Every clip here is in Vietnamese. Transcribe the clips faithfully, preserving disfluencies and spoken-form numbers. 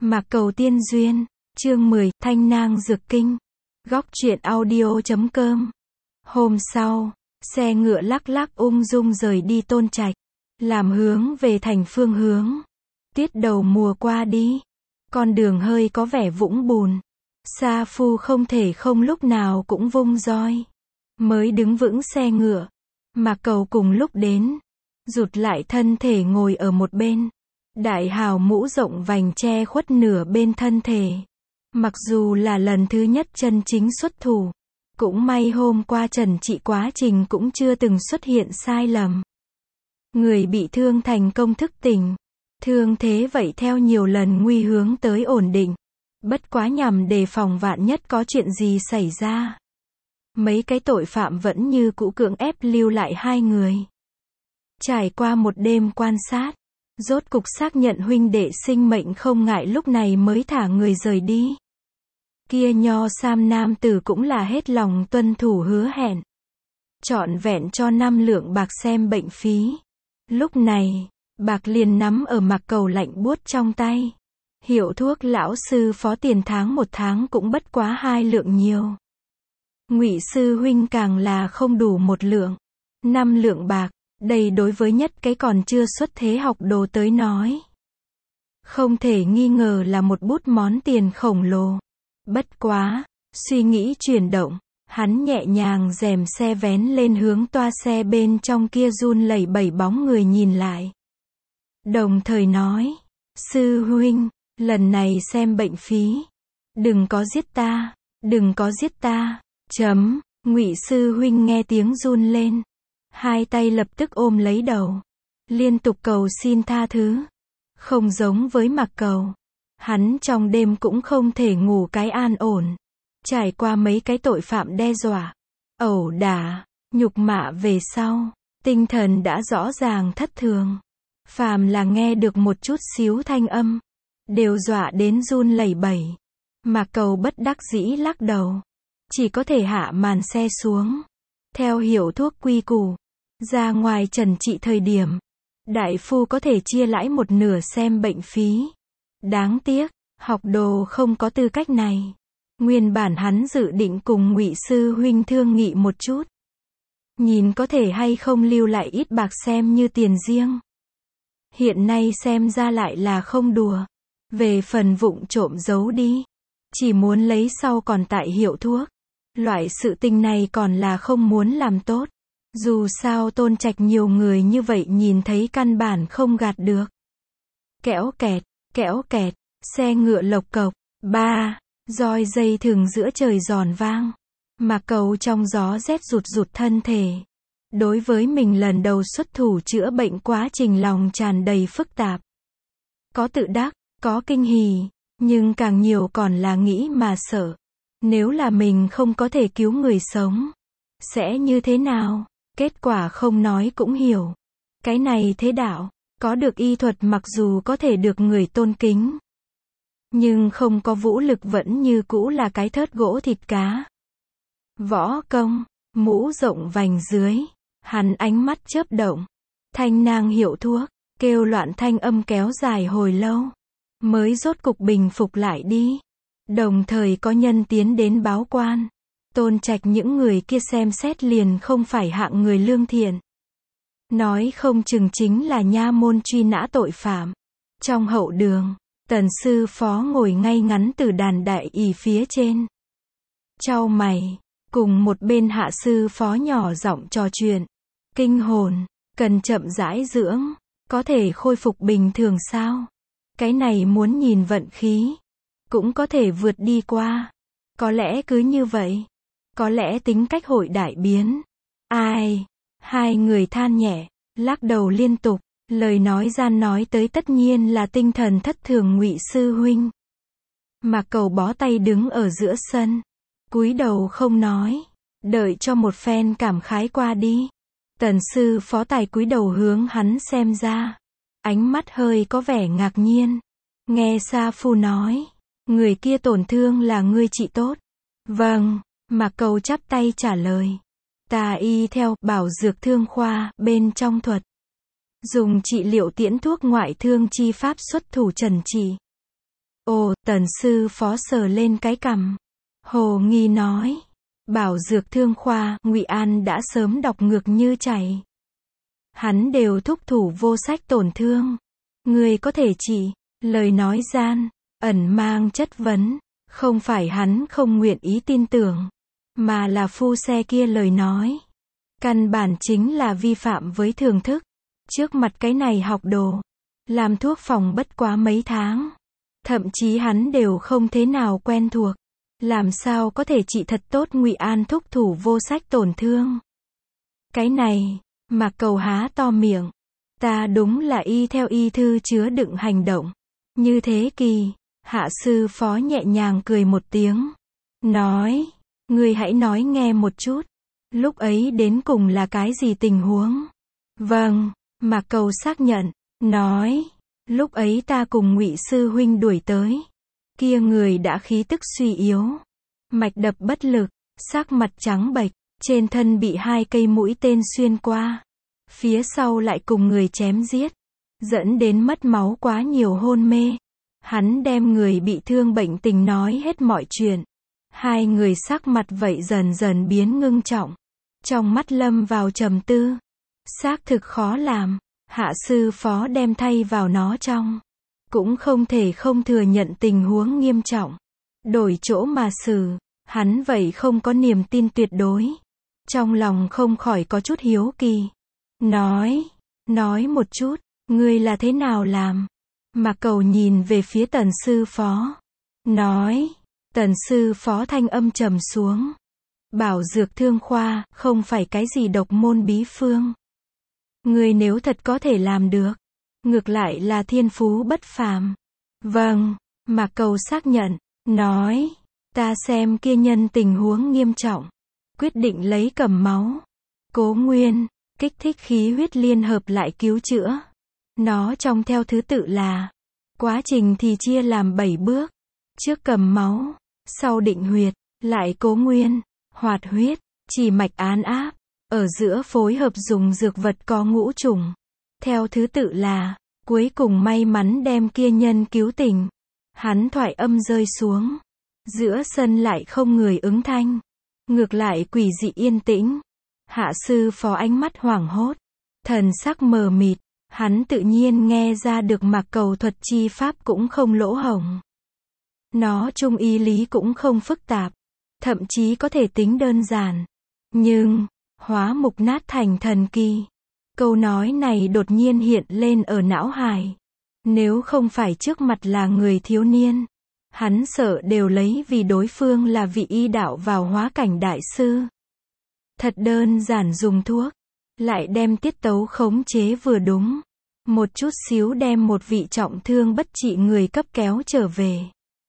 Mạc Cầu Tiên Duyên, chương mười, Thanh Nang Dược Kinh. Góc truyện audio chấm com. Hôm sau, xe ngựa lắc lắc ung dung rời đi Tôn Trạch, làm hướng về thành phương hướng. Tiết đầu mùa qua đi, con đường hơi có vẻ vũng bùn. Sa Phu không thể không lúc nào cũng vung roi. Mới đứng vững xe ngựa, Mạc Cầu cùng lúc đến, rụt lại thân thể ngồi ở một bên. Đại hào mũ rộng vành che khuất nửa bên thân thể. Mặc dù là lần thứ nhất chân chính xuất thủ, cũng may hôm qua trần trị quá trình cũng chưa từng xuất hiện sai lầm. Người bị thương thành công thức tỉnh. Thương thế vậy theo nhiều lần nguy hướng tới ổn định. Bất quá nhằm đề phòng vạn nhất có chuyện gì xảy ra. Mấy cái tội phạm vẫn như cũ cưỡng ép lưu lại hai người. Trải qua một đêm quan sát, rốt cục xác nhận huynh đệ sinh mệnh không ngại lúc này mới thả người rời đi. Kia nho sam nam tử cũng là hết lòng tuân thủ hứa hẹn. Trọn vẹn cho năm lượng bạc xem bệnh phí. Lúc này, bạc liền nắm ở Mạc Cầu lạnh buốt trong tay. Hiệu thuốc lão sư phó tiền tháng một tháng cũng bất quá hai lượng nhiều. Ngụy sư huynh càng là không đủ một lượng. Năm lượng bạc. Đây đối với nhất cái còn chưa xuất thế học đồ tới nói, không thể nghi ngờ là một bút món tiền khổng lồ. Bất quá, suy nghĩ chuyển động, hắn nhẹ nhàng rèm xe vén lên hướng toa xe bên trong kia run lẩy bẩy bóng người nhìn lại. Đồng thời nói, sư huynh, lần này xem bệnh phí, đừng có giết ta, đừng có giết ta, chấm, Ngụy sư huynh nghe tiếng run lên. Hai tay lập tức ôm lấy đầu, liên tục cầu xin tha thứ. Không giống với Mạc Cầu, hắn trong đêm cũng không thể ngủ cái an ổn. Trải qua mấy cái tội phạm đe dọa, ẩu đả, nhục mạ về sau, tinh thần đã rõ ràng thất thường. Phàm là nghe được một chút xíu thanh âm, đều dọa đến run lẩy bẩy. Mạc Cầu bất đắc dĩ lắc đầu, chỉ có thể hạ màn xe xuống. Theo hiệu thuốc quy củ, ra ngoài trần trị thời điểm, đại phu có thể chia lãi một nửa xem bệnh phí. Đáng tiếc, học đồ không có tư cách này. Nguyên bản hắn dự định cùng Ngụy sư huynh thương nghị một chút, nhìn có thể hay không lưu lại ít bạc xem như tiền riêng. Hiện nay xem ra lại là không đùa. Về phần vụng trộm giấu đi, chỉ muốn lấy sau còn tại hiệu thuốc. Loại sự tình này còn là không muốn làm tốt. Dù sao Tôn Trạch nhiều người như vậy nhìn thấy căn bản không gạt được. Kẽo kẹt, kẽo kẹt, xe ngựa lộc cộc, ba, roi dây thừng giữa trời giòn vang. Mạc Cầu trong gió rét rụt rụt thân thể. Đối với mình lần đầu xuất thủ chữa bệnh quá trình lòng tràn đầy phức tạp. Có tự đắc, có kinh hỉ, nhưng càng nhiều còn là nghĩ mà sợ. Nếu là mình không có thể cứu người sống, sẽ như thế nào? Kết quả không nói cũng hiểu. Cái này thế đạo, có được y thuật mặc dù có thể được người tôn kính, nhưng không có vũ lực vẫn như cũ là cái thớt gỗ thịt cá. Võ công, mũ rộng vành dưới, hắn ánh mắt chớp động. Thanh nang hiệu thuốc, kêu loạn thanh âm kéo dài hồi lâu, mới rốt cục bình phục lại đi. Đồng thời có nhân tiến đến báo quan. Tôn Trạch những người kia xem xét liền không phải hạng người lương thiện. Nói không chừng chính là nha môn truy nã tội phạm. Trong hậu đường, Tần sư phó ngồi ngay ngắn từ đàn đại ỷ phía trên. Chau mày, cùng một bên hạ sư phó nhỏ giọng trò chuyện. Kinh hồn, cần chậm rãi dưỡng, có thể khôi phục bình thường sao? Cái này muốn nhìn vận khí, cũng có thể vượt đi qua. Có lẽ cứ như vậy. Có lẽ tính cách hội đại biến. Ai? Hai người than nhẹ, lắc đầu liên tục, lời nói gian nói tới tất nhiên là tinh thần thất thường Ngụy sư huynh. Mạc Cầu bó tay đứng ở giữa sân, cúi đầu không nói, đợi cho một phen cảm khái qua đi. Tần sư phó tài cúi đầu hướng hắn xem ra, ánh mắt hơi có vẻ ngạc nhiên. Nghe Sa Phu nói, người kia tổn thương là ngươi trị tốt. Vâng. Mạc Cầu chắp tay trả lời. Ta y theo bảo dược thương khoa bên trong thuật, dùng trị liệu tiễn thuốc ngoại thương chi pháp xuất thủ trần trị. Ồ, tần sư phó sờ lên cái cằm. Hồ nghi nói. Bảo dược thương khoa, Ngụy An đã sớm đọc ngược như chảy. Hắn đều thúc thủ vô sách tổn thương. Người có thể chỉ, lời nói gian, ẩn mang chất vấn. Không phải hắn không nguyện ý tin tưởng, mà là phu xe kia lời nói. Căn bản chính là vi phạm với thường thức. Trước mặt cái này học đồ, làm thuốc phòng bất quá mấy tháng. Thậm chí hắn đều không thế nào quen thuộc. Làm sao có thể trị thật tốt Ngụy An thúc thủ vô sách tổn thương. Cái này, Mạc Cầu há to miệng. Ta đúng là y theo y thư chứa đựng hành động. Như thế kỳ, Hạ sư phó nhẹ nhàng cười một tiếng. Nói, ngươi hãy nói nghe một chút. Lúc ấy đến cùng là cái gì tình huống? Vâng, Mạc Cầu xác nhận. Nói, lúc ấy ta cùng Ngụy sư huynh đuổi tới. Kia người đã khí tức suy yếu. Mạch đập bất lực, sắc mặt trắng bệch, trên thân bị hai cây mũi tên xuyên qua. Phía sau lại cùng người chém giết. Dẫn đến mất máu quá nhiều hôn mê. Hắn đem người bị thương bệnh tình nói hết mọi chuyện. Hai người sắc mặt vậy dần dần biến ngưng trọng. Trong mắt lâm vào trầm tư. Xác thực khó làm. Hạ sư phó đem thay vào nó trong. Cũng không thể không thừa nhận tình huống nghiêm trọng. Đổi chỗ mà xử. Hắn vậy không có niềm tin tuyệt đối. Trong lòng không khỏi có chút hiếu kỳ. Nói. Nói một chút. Ngươi là thế nào làm? Mạc Cầu nhìn về phía tần sư phó. Nói. Tần sư phó thanh âm trầm xuống. Bảo dược thương khoa, không phải cái gì độc môn bí phương. Ngươi nếu thật có thể làm được. Ngược lại là thiên phú bất phàm. Vâng. Mạc Cầu xác nhận. Nói. Ta xem kia nhân tình huống nghiêm trọng. Quyết định lấy cầm máu. Cố nguyên. Kích thích khí huyết liên hợp lại cứu chữa. Nó trong theo thứ tự là. Quá trình thì chia làm bảy bước. Trước cầm máu. Sau định huyệt. Lại cố nguyên. Hoạt huyết. Chỉ mạch án áp. Ở giữa phối hợp dùng dược vật có ngũ trùng. Theo thứ tự là. Cuối cùng may mắn đem kia nhân cứu tỉnh. Hắn thoại âm rơi xuống. Giữa sân lại không người ứng thanh. Ngược lại quỷ dị yên tĩnh. Hạ sư phó ánh mắt hoảng hốt. Thần sắc mờ mịt. Hắn tự nhiên nghe ra được Mạc Cầu thuật chi pháp cũng không lỗ hổng. Nó trung ý lý cũng không phức tạp. Thậm chí có thể tính đơn giản. Nhưng, hóa mục nát thành thần kỳ. Câu nói này đột nhiên hiện lên ở não hải. Nếu không phải trước mặt là người thiếu niên. Hắn sợ đều lấy vì đối phương là vị y đạo vào hóa cảnh đại sư. Thật đơn giản dùng thuốc. Lại đem tiết tấu khống chế vừa đúng. Một chút xíu đem một vị trọng thương bất trị người cấp kéo trở về.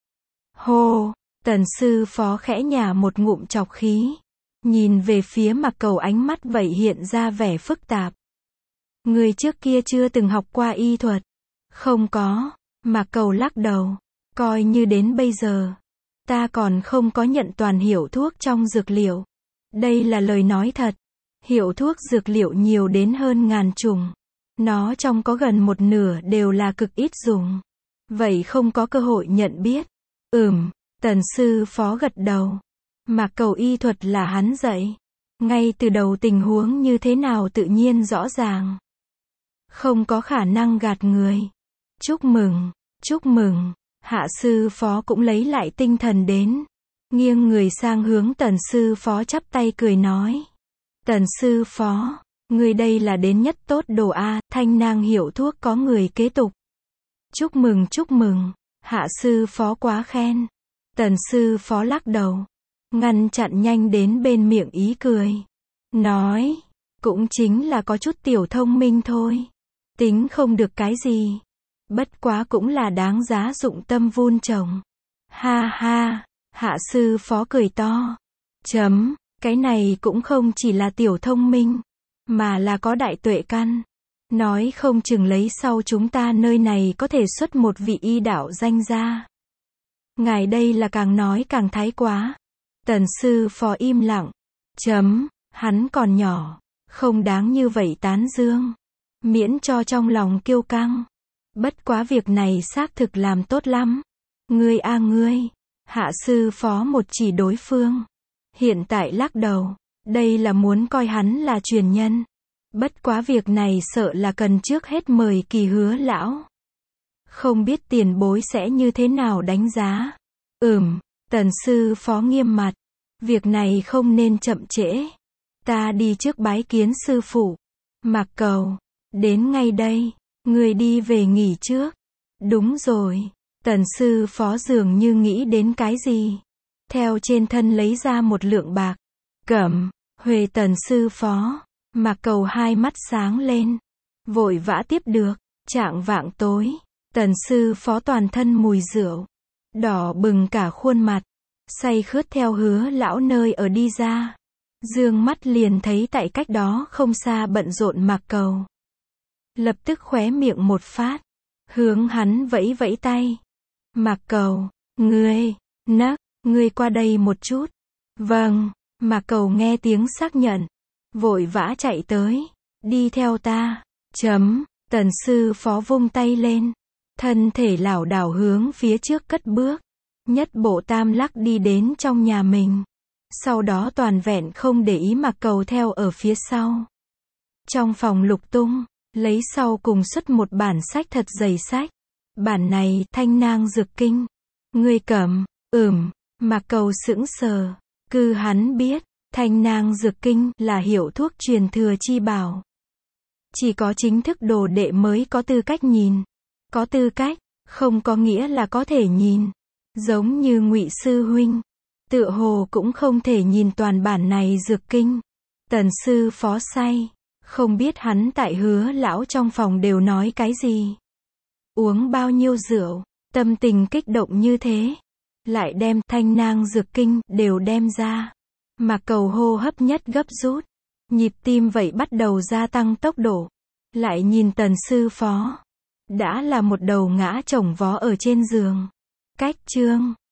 Hô, tần sư phó khẽ nhả một ngụm trọc khí. Nhìn về phía Mạc Cầu ánh mắt vậy hiện ra vẻ phức tạp. Người trước kia chưa từng học qua y thuật. Không có, Mạc Cầu lắc đầu. Coi như đến bây giờ. Ta còn không có nhận toàn hiệu thuốc trong dược liệu. Đây là lời nói thật. Hiệu thuốc dược liệu nhiều đến hơn ngàn chủng. Nó trong có gần một nửa đều là cực ít dùng. Vậy không có cơ hội nhận biết. Ừm, tần sư phó gật đầu. Mạc Cầu y thuật là hắn dạy. Ngay từ đầu tình huống như thế nào tự nhiên rõ ràng. Không có khả năng gạt người. Chúc mừng, chúc mừng. Hạ sư phó cũng lấy lại tinh thần đến. Nghiêng người sang hướng tần sư phó chắp tay cười nói. Tần sư phó, người đây là đến nhất tốt đồ A, thanh nang hiệu thuốc có người kế tục. Chúc mừng chúc mừng, hạ sư phó quá khen. Tần sư phó lắc đầu. Ngăn chặn nhanh đến bên miệng ý cười. Nói, cũng chính là có chút tiểu thông minh thôi. Tính không được cái gì. Bất quá cũng là đáng giá dụng tâm vun trồng. Ha ha, hạ sư phó cười to. Chấm, cái này cũng không chỉ là tiểu thông minh, mà là có đại tuệ căn. Nói không chừng lấy sau chúng ta nơi này có thể xuất một vị y đạo danh gia. Ngài đây là càng nói càng thái quá. Tần sư phó im lặng. Chấm, hắn còn nhỏ, không đáng như vậy tán dương. Miễn cho trong lòng kiêu căng. Bất quá việc này xác thực làm tốt lắm. Ngươi a ngươi. Hạ sư phó một chỉ đối phương. Hiện tại lắc đầu. Đây là muốn coi hắn là truyền nhân. Bất quá việc này sợ là cần trước hết mời Kỳ Hứa lão. Không biết tiền bối sẽ như thế nào đánh giá. Ừm, Tần sư phó nghiêm mặt. Việc này không nên chậm trễ. Ta đi trước bái kiến sư phụ. Mạc Cầu. Đến ngay đây. Người đi về nghỉ trước. Đúng rồi. Tần sư phó dường như nghĩ đến cái gì. Theo trên thân lấy ra một lượng bạc. Cẩm. Huệ Tần sư phó. Mạc Cầu hai mắt sáng lên. Vội vã tiếp được. Trạng vạng tối. Tần sư phó toàn thân mùi rượu. Đỏ bừng cả khuôn mặt. Say khướt theo Hứa lão nơi ở đi ra. Dương mắt liền thấy tại cách đó không xa bận rộn Mạc Cầu. Lập tức khóe miệng một phát. Hướng hắn vẫy vẫy tay. Mạc Cầu. Ngươi. Nấc. Ngươi qua đây một chút. Vâng. Mạc Cầu nghe tiếng xác nhận. Vội vã chạy tới. Đi theo ta. Chấm. Tần sư phó vung tay lên. Thân thể lảo đảo hướng phía trước cất bước. Nhất bộ tam lắc đi đến trong nhà mình. Sau đó toàn vẹn không để ý Mạc Cầu theo ở phía sau. Trong phòng lục tung, lấy sau cùng xuất một bản sách thật dày sách. Bản này, Thanh Nang Dược Kinh. Ngươi cầm. Ừm. Mạc Cầu sững sờ. Cư hắn biết, Thanh Nang Dược Kinh là hiệu thuốc truyền thừa chi bảo. Chỉ có chính thức đồ đệ mới có tư cách nhìn. Có tư cách, không có nghĩa là có thể nhìn. Giống như Ngụy sư huynh, tựa hồ cũng không thể nhìn toàn bản này dược kinh. Tần sư phó say, không biết hắn tại Hứa lão trong phòng đều nói cái gì. Uống bao nhiêu rượu, tâm tình kích động như thế. Lại đem Thanh Nang Dược Kinh đều đem ra. Mạc Cầu hô hấp nhất gấp rút. Nhịp tim vậy bắt đầu gia tăng tốc độ. Lại nhìn Tần sư phó. Đã là một đầu ngã chồng vó ở trên giường. Cách chương